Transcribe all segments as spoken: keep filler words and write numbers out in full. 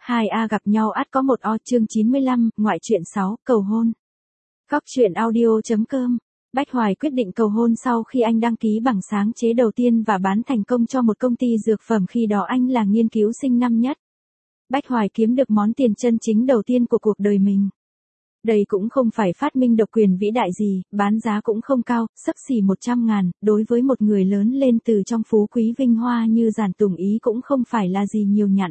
Hai A gặp nhau ắt có một O chương chín mươi lăm, ngoại truyện sáu, cầu hôn. Góc truyện audio chấm com. Bách Hoài quyết định cầu hôn sau khi anh đăng ký bằng sáng chế đầu tiên và bán thành công cho một công ty dược phẩm, khi đó anh là nghiên cứu sinh năm nhất. Bách Hoài kiếm được món tiền chân chính đầu tiên của cuộc đời mình. Đây cũng không phải phát minh độc quyền vĩ đại gì, bán giá cũng không cao, xấp xỉ một trăm ngàn, đối với một người lớn lên từ trong phú quý vinh hoa như Giản Tùng Ý cũng không phải là gì nhiều nhặn.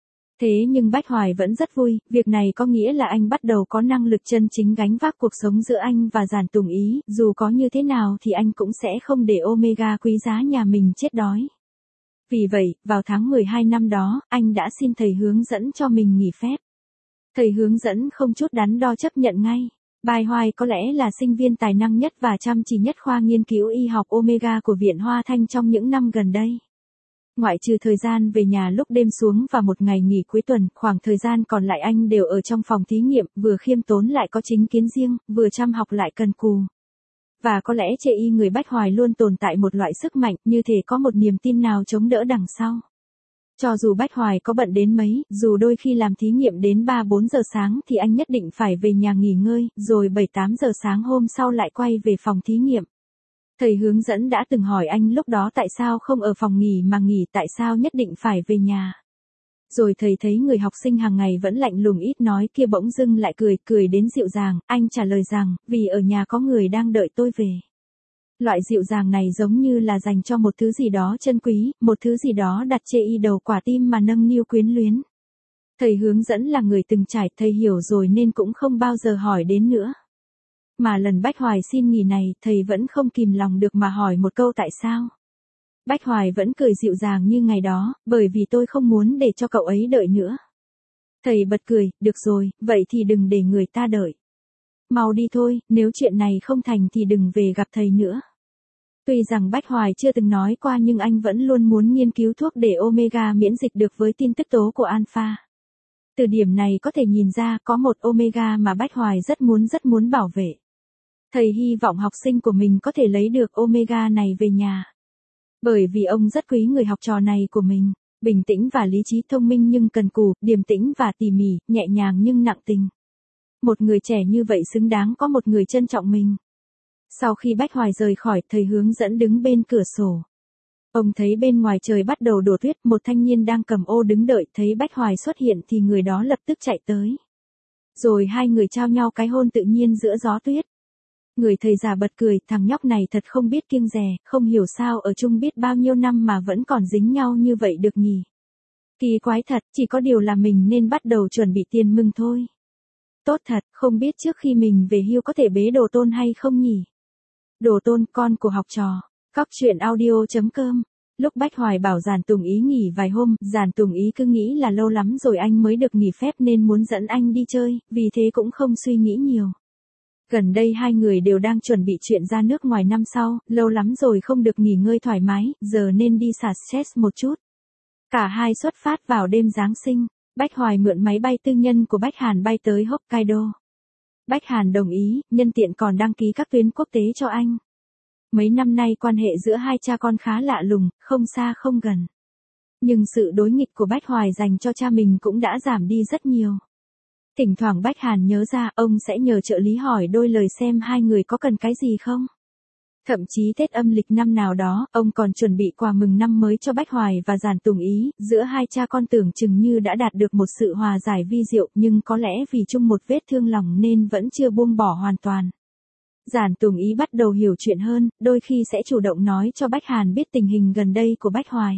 Thế nhưng Bách Hoài vẫn rất vui, việc này có nghĩa là anh bắt đầu có năng lực chân chính gánh vác cuộc sống giữa anh và Giản Tùng Ý, dù có như thế nào thì anh cũng sẽ không để Omega quý giá nhà mình chết đói. Vì vậy, vào tháng mười hai năm đó, anh đã xin thầy hướng dẫn cho mình nghỉ phép. Thầy hướng dẫn không chút đắn đo chấp nhận ngay. Bách Hoài có lẽ là sinh viên tài năng nhất và chăm chỉ nhất khoa nghiên cứu y học Omega của Viện Hoa Thanh trong những năm gần đây. Ngoại trừ thời gian về nhà lúc đêm xuống và một ngày nghỉ cuối tuần, khoảng thời gian còn lại anh đều ở trong phòng thí nghiệm, vừa khiêm tốn lại có chính kiến riêng, vừa chăm học lại cần cù. Và có lẽ trên y người Bách Hoài luôn tồn tại một loại sức mạnh, như thể có một niềm tin nào chống đỡ đằng sau. Cho dù Bách Hoài có bận đến mấy, dù đôi khi làm thí nghiệm đến ba bốn giờ sáng thì anh nhất định phải về nhà nghỉ ngơi, rồi bảy tám giờ sáng hôm sau lại quay về phòng thí nghiệm. Thầy hướng dẫn đã từng hỏi anh lúc đó tại sao không ở phòng nghỉ mà nghỉ, tại sao nhất định phải về nhà. Rồi thầy thấy người học sinh hàng ngày vẫn lạnh lùng ít nói kia bỗng dưng lại cười, cười đến dịu dàng, anh trả lời rằng, vì ở nhà có người đang đợi tôi về. Loại dịu dàng này giống như là dành cho một thứ gì đó chân quý, một thứ gì đó đặt trên y đầu quả tim mà nâng niu quyến luyến. Thầy hướng dẫn là người từng trải, thầy hiểu rồi nên cũng không bao giờ hỏi đến nữa. Mà lần Bách Hoài xin nghỉ này, thầy vẫn không kìm lòng được mà hỏi một câu tại sao. Bách Hoài vẫn cười dịu dàng như ngày đó, bởi vì tôi không muốn để cho cậu ấy đợi nữa. Thầy bật cười, được rồi, vậy thì đừng để người ta đợi. Mau đi thôi, nếu chuyện này không thành thì đừng về gặp thầy nữa. Tuy rằng Bách Hoài chưa từng nói qua nhưng anh vẫn luôn muốn nghiên cứu thuốc để Omega miễn dịch được với tin tức tố của Alpha. Từ điểm này có thể nhìn ra có một Omega mà Bách Hoài rất muốn rất muốn bảo vệ. Thầy hy vọng học sinh của mình có thể lấy được Omega này về nhà. Bởi vì ông rất quý người học trò này của mình, bình tĩnh và lý trí, thông minh nhưng cần cù, điềm tĩnh và tỉ mỉ, nhẹ nhàng nhưng nặng tình. Một người trẻ như vậy xứng đáng có một người trân trọng mình. Sau khi Bách Hoài rời khỏi, thầy hướng dẫn đứng bên cửa sổ. Ông thấy bên ngoài trời bắt đầu đổ tuyết, một thanh niên đang cầm ô đứng đợi, thấy Bách Hoài xuất hiện thì người đó lập tức chạy tới. Rồi hai người trao nhau cái hôn tự nhiên giữa gió tuyết. Người thầy già bật cười, thằng nhóc này thật không biết kiêng dè, không hiểu sao ở chung biết bao nhiêu năm mà vẫn còn dính nhau như vậy được nhỉ. Kỳ quái thật, chỉ có điều là mình nên bắt đầu chuẩn bị tiền mừng thôi. Tốt thật, không biết trước khi mình về hưu có thể bế Đồ Tôn hay không nhỉ? Đồ Tôn, con của học trò. Góc truyện audio chấm com. Lúc Bách Hoài bảo Giản Tùng Ý nghỉ vài hôm, Giản Tùng Ý cứ nghĩ là lâu lắm rồi anh mới được nghỉ phép nên muốn dẫn anh đi chơi, vì thế cũng không suy nghĩ nhiều. Gần đây hai người đều đang chuẩn bị chuyện ra nước ngoài năm sau, lâu lắm rồi không được nghỉ ngơi thoải mái, giờ nên đi xả stress một chút. Cả hai xuất phát vào đêm Giáng sinh, Bách Hoài mượn máy bay tư nhân của Bách Hàn bay tới Hokkaido. Bách Hàn đồng ý, nhân tiện còn đăng ký các tuyến quốc tế cho anh. Mấy năm nay quan hệ giữa hai cha con khá lạ lùng, không xa không gần. Nhưng sự đối nghịch của Bách Hoài dành cho cha mình cũng đã giảm đi rất nhiều. Thỉnh thoảng Bách Hàn nhớ ra, ông sẽ nhờ trợ lý hỏi đôi lời xem hai người có cần cái gì không. Thậm chí Tết âm lịch năm nào đó, ông còn chuẩn bị quà mừng năm mới cho Bách Hoài và Giản Tùng Ý, giữa hai cha con tưởng chừng như đã đạt được một sự hòa giải vi diệu, nhưng có lẽ vì chung một vết thương lòng nên vẫn chưa buông bỏ hoàn toàn. Giản Tùng Ý bắt đầu hiểu chuyện hơn, đôi khi sẽ chủ động nói cho Bách Hàn biết tình hình gần đây của Bách Hoài.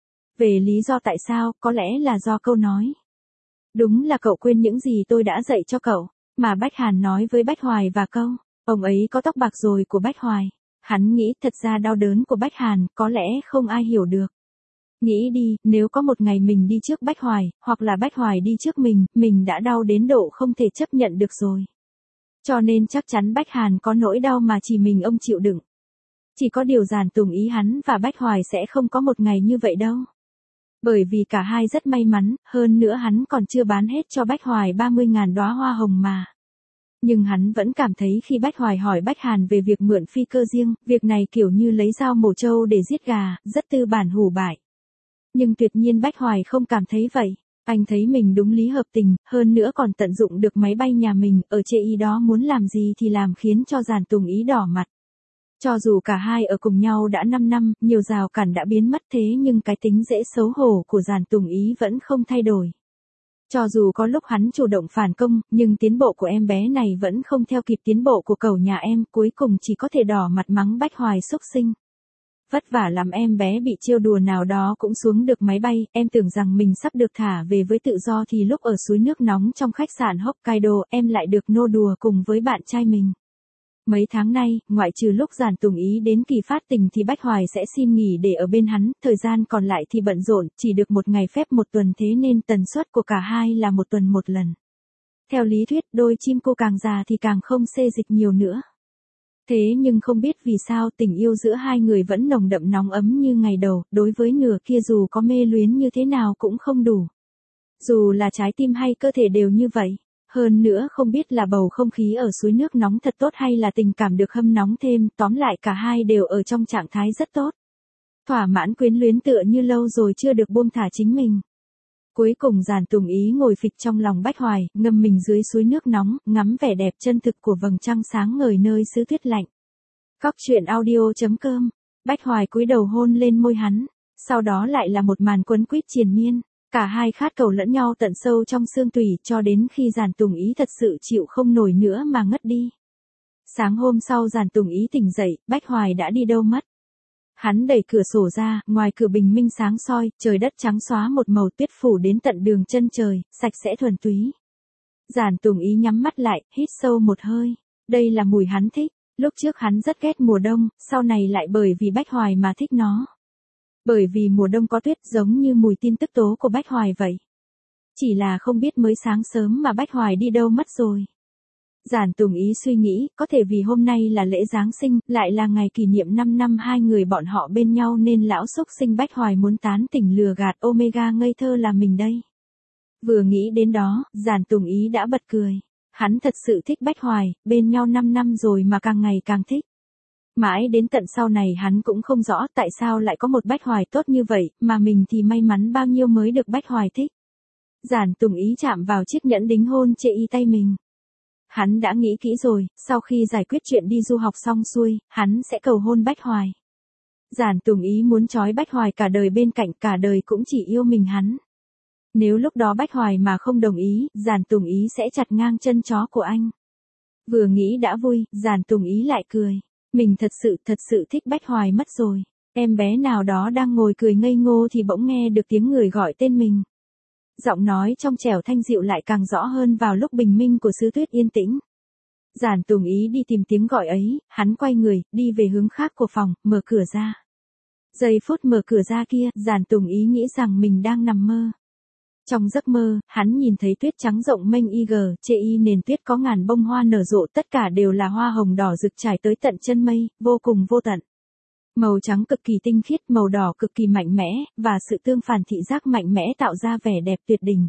Về lý do tại sao, có lẽ là do câu nói. Đúng là cậu quên những gì tôi đã dạy cho cậu, mà Bách Hàn nói với Bách Hoài và câu, ông ấy có tóc bạc rồi của Bách Hoài. Hắn nghĩ thật ra đau đớn của Bách Hàn có lẽ không ai hiểu được. Nghĩ đi, nếu có một ngày mình đi trước Bách Hoài, hoặc là Bách Hoài đi trước mình, mình đã đau đến độ không thể chấp nhận được rồi. Cho nên chắc chắn Bách Hàn có nỗi đau mà chỉ mình ông chịu đựng. Chỉ có điều Giản Tùng Ý hắn và Bách Hoài sẽ không có một ngày như vậy đâu. Bởi vì cả hai rất may mắn, hơn nữa hắn còn chưa bán hết cho Bách Hoài ba mươi ngàn đóa hoa hồng mà. Nhưng hắn vẫn cảm thấy khi Bách Hoài hỏi Bách Hàn về việc mượn phi cơ riêng, việc này kiểu như lấy dao mổ trâu để giết gà, rất tư bản hủ bại. Nhưng tuyệt nhiên Bách Hoài không cảm thấy vậy. Anh thấy mình đúng lý hợp tình, hơn nữa còn tận dụng được máy bay nhà mình, ở chê y đó muốn làm gì thì làm, khiến cho Giản Tùng Ý đỏ mặt. Cho dù cả hai ở cùng nhau đã năm năm, nhiều rào cản đã biến mất thế nhưng cái tính dễ xấu hổ của Giản Tùng Ý vẫn không thay đổi. Cho dù có lúc hắn chủ động phản công, nhưng tiến bộ của em bé này vẫn không theo kịp tiến bộ của cẩu nhà em, cuối cùng chỉ có thể đỏ mặt mắng Bách Hoài xúc sinh. Vất vả lắm em bé bị trêu đùa nào đó cũng xuống được máy bay, em tưởng rằng mình sắp được thả về với tự do thì lúc ở suối nước nóng trong khách sạn Hokkaido em lại được nô đùa cùng với bạn trai mình. Mấy tháng nay, ngoại trừ lúc Giản Tùng Ý đến kỳ phát tình thì Bách Hoài sẽ xin nghỉ để ở bên hắn, thời gian còn lại thì bận rộn, chỉ được một ngày phép một tuần thế nên tần suất của cả hai là một tuần một lần. Theo lý thuyết, đôi chim cô càng già thì càng không xê dịch nhiều nữa. Thế nhưng không biết vì sao tình yêu giữa hai người vẫn nồng đậm nóng ấm như ngày đầu, đối với nửa kia dù có mê luyến như thế nào cũng không đủ. Dù là trái tim hay cơ thể đều như vậy. Hơn nữa không biết là bầu không khí ở suối nước nóng thật tốt hay là tình cảm được hâm nóng thêm, tóm lại cả hai đều ở trong trạng thái rất tốt. Thỏa mãn quyến luyến tựa như lâu rồi chưa được buông thả chính mình. Cuối cùng Giản Tùng Ý ngồi phịch trong lòng Bách Hoài, ngâm mình dưới suối nước nóng, ngắm vẻ đẹp chân thực của vầng trăng sáng ngời nơi xứ tuyết lạnh. Cóc truyện audio chấm com. Bách Hoài cúi đầu hôn lên môi hắn, sau đó lại là một màn quấn quýt triền miên. Cả hai khát cầu lẫn nhau tận sâu trong xương tủy cho đến khi Giản Tùng Ý thật sự chịu không nổi nữa mà ngất đi. Sáng hôm sau Giản Tùng Ý tỉnh dậy, Bách Hoài đã đi đâu mất. Hắn đẩy cửa sổ ra, ngoài cửa bình minh sáng soi, trời đất trắng xóa một màu tuyết phủ đến tận đường chân trời, sạch sẽ thuần túy. Giản Tùng Ý nhắm mắt lại, hít sâu một hơi. Đây là mùi hắn thích, lúc trước hắn rất ghét mùa đông, sau này lại bởi vì Bách Hoài mà thích nó. Bởi vì mùa đông có tuyết giống như mùi tin tức tố của Bách Hoài vậy. Chỉ là không biết mới sáng sớm mà Bách Hoài đi đâu mất rồi. Giản Tùng Ý suy nghĩ, có thể vì hôm nay là lễ Giáng sinh, lại là ngày kỷ niệm năm năm hai người bọn họ bên nhau nên lão xúc sinh Bách Hoài muốn tán tỉnh lừa gạt Omega ngây thơ là mình đây. Vừa nghĩ đến đó, Giản Tùng Ý đã bật cười. Hắn thật sự thích Bách Hoài, bên nhau năm năm rồi mà càng ngày càng thích. Mãi đến tận sau này hắn cũng không rõ tại sao lại có một Bách Hoài tốt như vậy, mà mình thì may mắn bao nhiêu mới được Bách Hoài thích. Giản Tùng Ý chạm vào chiếc nhẫn đính hôn chê y tay mình. Hắn đã nghĩ kỹ rồi, sau khi giải quyết chuyện đi du học xong xuôi, hắn sẽ cầu hôn Bách Hoài. Giản Tùng Ý muốn trói Bách Hoài cả đời bên cạnh, cả đời cũng chỉ yêu mình hắn. Nếu lúc đó Bách Hoài mà không đồng ý, Giản Tùng Ý sẽ chặt ngang chân chó của anh. Vừa nghĩ đã vui, Giản Tùng Ý lại cười. Mình thật sự, thật sự thích Bách Hoài mất rồi. Em bé nào đó đang ngồi cười ngây ngô thì bỗng nghe được tiếng người gọi tên mình. Giọng nói trong trẻo thanh dịu lại càng rõ hơn vào lúc bình minh của xứ tuyết yên tĩnh. Giản Tùng Ý đi tìm tiếng gọi ấy, hắn quay người, đi về hướng khác của phòng, mở cửa ra. Giây phút mở cửa ra kia, Giản Tùng Ý nghĩ rằng mình đang nằm mơ. Trong giấc mơ, hắn nhìn thấy tuyết trắng rộng mênh y gờ, chê y nền tuyết có ngàn bông hoa nở rộ, tất cả đều là hoa hồng đỏ rực trải tới tận chân mây, vô cùng vô tận. Màu trắng cực kỳ tinh khiết, màu đỏ cực kỳ mạnh mẽ, và sự tương phản thị giác mạnh mẽ tạo ra vẻ đẹp tuyệt đỉnh.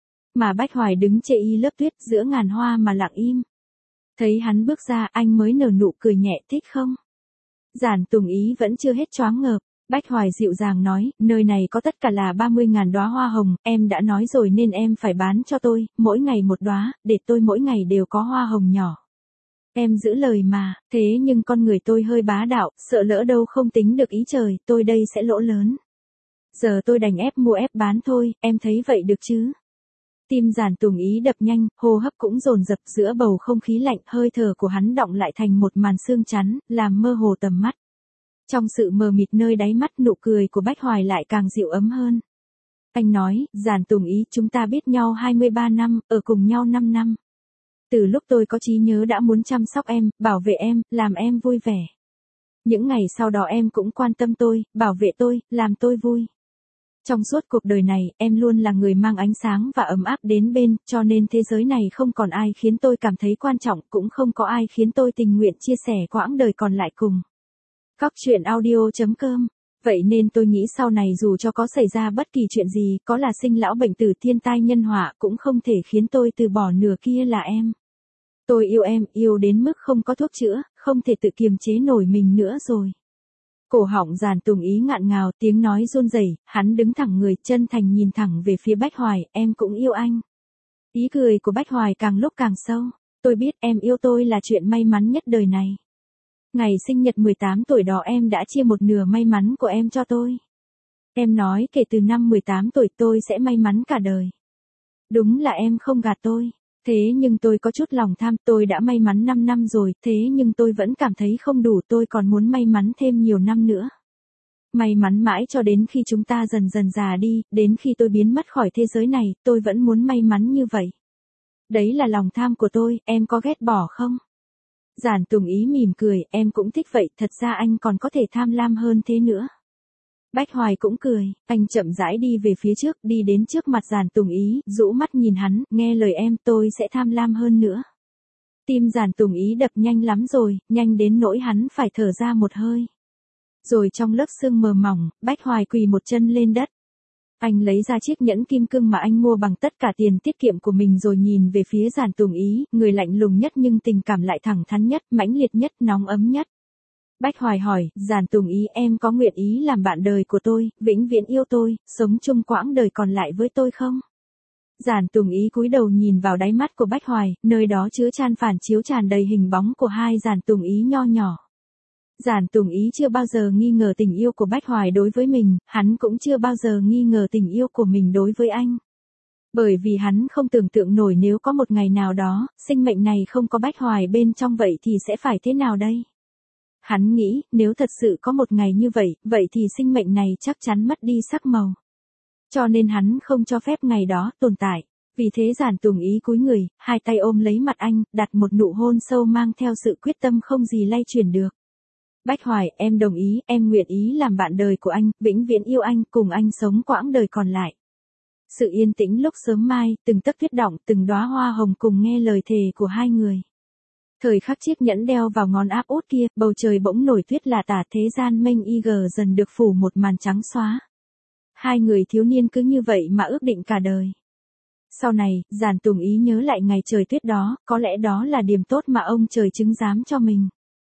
Mà Bách Hoài đứng chê y lớp tuyết giữa ngàn hoa mà lặng im. Thấy hắn bước ra, anh mới nở nụ cười nhẹ, thích không? Giản Tùng Ý vẫn chưa hết choáng ngợp. Bách Hoài dịu dàng nói, nơi này có tất cả là ba mươi ngàn đóa hoa hồng, em đã nói rồi nên em phải bán cho tôi, mỗi ngày một đóa, để tôi mỗi ngày đều có hoa hồng nhỏ. Em giữ lời mà, thế nhưng con người tôi hơi bá đạo, sợ lỡ đâu không tính được ý trời, tôi đây sẽ lỗ lớn. Giờ tôi đành ép mua ép bán thôi, em thấy vậy được chứ? Tim Giản Tùng Ý đập nhanh, hô hấp cũng dồn dập giữa bầu không khí lạnh, hơi thở của hắn đọng lại thành một màn sương chắn, làm mơ hồ tầm mắt. Trong sự mờ mịt nơi đáy mắt, nụ cười của Bách Hoài lại càng dịu ấm hơn. Anh nói, Giản Tùng Ý, chúng ta biết nhau hai mươi ba năm, ở cùng nhau năm năm. Từ lúc tôi có trí nhớ đã muốn chăm sóc em, bảo vệ em, làm em vui vẻ. Những ngày sau đó em cũng quan tâm tôi, bảo vệ tôi, làm tôi vui. Trong suốt cuộc đời này, em luôn là người mang ánh sáng và ấm áp đến bên, cho nên thế giới này không còn ai khiến tôi cảm thấy quan trọng, cũng không có ai khiến tôi tình nguyện chia sẻ quãng đời còn lại cùng. Cóc truyện audio chấm com. Vậy nên tôi nghĩ sau này dù cho có xảy ra bất kỳ chuyện gì, có là sinh lão bệnh tử thiên tai nhân họa cũng không thể khiến tôi từ bỏ nửa kia là em. Tôi yêu em, yêu đến mức không có thuốc chữa, không thể tự kiềm chế nổi mình nữa rồi. Cổ họng Giản Tùng Ý ngạn ngào, tiếng nói run rẩy, hắn đứng thẳng người, chân thành nhìn thẳng về phía Bách Hoài, em cũng yêu anh. Ý cười của Bách Hoài càng lúc càng sâu, tôi biết em yêu tôi là chuyện may mắn nhất đời này. Ngày sinh nhật mười tám tuổi đó em đã chia một nửa may mắn của em cho tôi. Em nói kể từ năm mười tám tuổi tôi sẽ may mắn cả đời. Đúng là em không gạt tôi. Thế nhưng tôi có chút lòng tham, tôi đã may mắn năm năm rồi, thế nhưng tôi vẫn cảm thấy không đủ, tôi còn muốn may mắn thêm nhiều năm nữa. May mắn mãi cho đến khi chúng ta dần dần già đi, đến khi tôi biến mất khỏi thế giới này, tôi vẫn muốn may mắn như vậy. Đấy là lòng tham của tôi, em có ghét bỏ không? Giản Tùng Ý mỉm cười, em cũng thích vậy, thật ra anh còn có thể tham lam hơn thế nữa. Bách Hoài cũng cười, anh chậm rãi đi về phía trước, đi đến trước mặt Giản Tùng Ý, rũ mắt nhìn hắn, nghe lời em, tôi sẽ tham lam hơn nữa. Tim Giản Tùng Ý đập nhanh lắm rồi, nhanh đến nỗi hắn phải thở ra một hơi. Rồi trong lớp sương mờ mỏng, Bách Hoài quỳ một chân lên đất. Anh lấy ra chiếc nhẫn kim cương mà anh mua bằng tất cả tiền tiết kiệm của mình rồi nhìn về phía Giản Tùng Ý, người lạnh lùng nhất nhưng tình cảm lại thẳng thắn nhất, mãnh liệt nhất, nóng ấm nhất. Bách Hoài hỏi, Giản Tùng Ý em có nguyện ý làm bạn đời của tôi, vĩnh viễn yêu tôi, sống chung quãng đời còn lại với tôi không? Giản Tùng Ý cúi đầu nhìn vào đáy mắt của Bách Hoài, nơi đó chứa chan phản chiếu tràn đầy hình bóng của hai Giản Tùng Ý nho nhỏ. Giản Tùng Ý chưa bao giờ nghi ngờ tình yêu của Bách Hoài đối với mình, hắn cũng chưa bao giờ nghi ngờ tình yêu của mình đối với anh. Bởi vì hắn không tưởng tượng nổi nếu có một ngày nào đó, sinh mệnh này không có Bách Hoài bên trong vậy thì sẽ phải thế nào đây? Hắn nghĩ, nếu thật sự có một ngày như vậy, vậy thì sinh mệnh này chắc chắn mất đi sắc màu. Cho nên hắn không cho phép ngày đó tồn tại. Vì thế Giản Tùng Ý cúi người, hai tay ôm lấy mặt anh, đặt một nụ hôn sâu mang theo sự quyết tâm không gì lay chuyển được. Bách Hoài, em đồng ý, em nguyện ý làm bạn đời của anh, vĩnh viễn yêu anh, cùng anh sống quãng đời còn lại. Sự yên tĩnh lúc sớm mai, từng tấc tuyết đọng, từng đóa hoa hồng cùng nghe lời thề của hai người. Thời khắc chiếc nhẫn đeo vào ngón áp út kia, bầu trời bỗng nổi tuyết là tả, thế gian mênh y gờ dần được phủ một màn trắng xóa. Hai người thiếu niên cứ như vậy mà ước định cả đời. Sau này, Giản Tùng Ý nhớ lại ngày trời tuyết đó, có lẽ đó là điểm tốt mà ông trời chứng giám cho mình.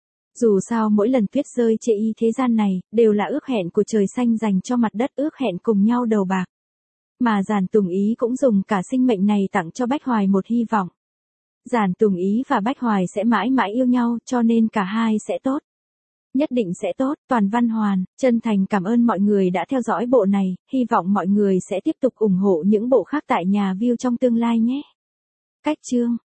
Dù sao mỗi lần tuyết rơi chê y thế gian này, đều là ước hẹn của trời xanh dành cho mặt đất, ước hẹn cùng nhau đầu bạc. Mà Giản Tùng Ý cũng dùng cả sinh mệnh này tặng cho Bách Hoài một hy vọng. Giản Tùng Ý và Bách Hoài sẽ mãi mãi yêu nhau, cho nên cả hai sẽ tốt. Nhất định sẽ tốt. Toàn Văn Hoàn, chân thành cảm ơn mọi người đã theo dõi bộ này, hy vọng mọi người sẽ tiếp tục ủng hộ những bộ khác tại nhà view trong tương lai nhé. Cách chương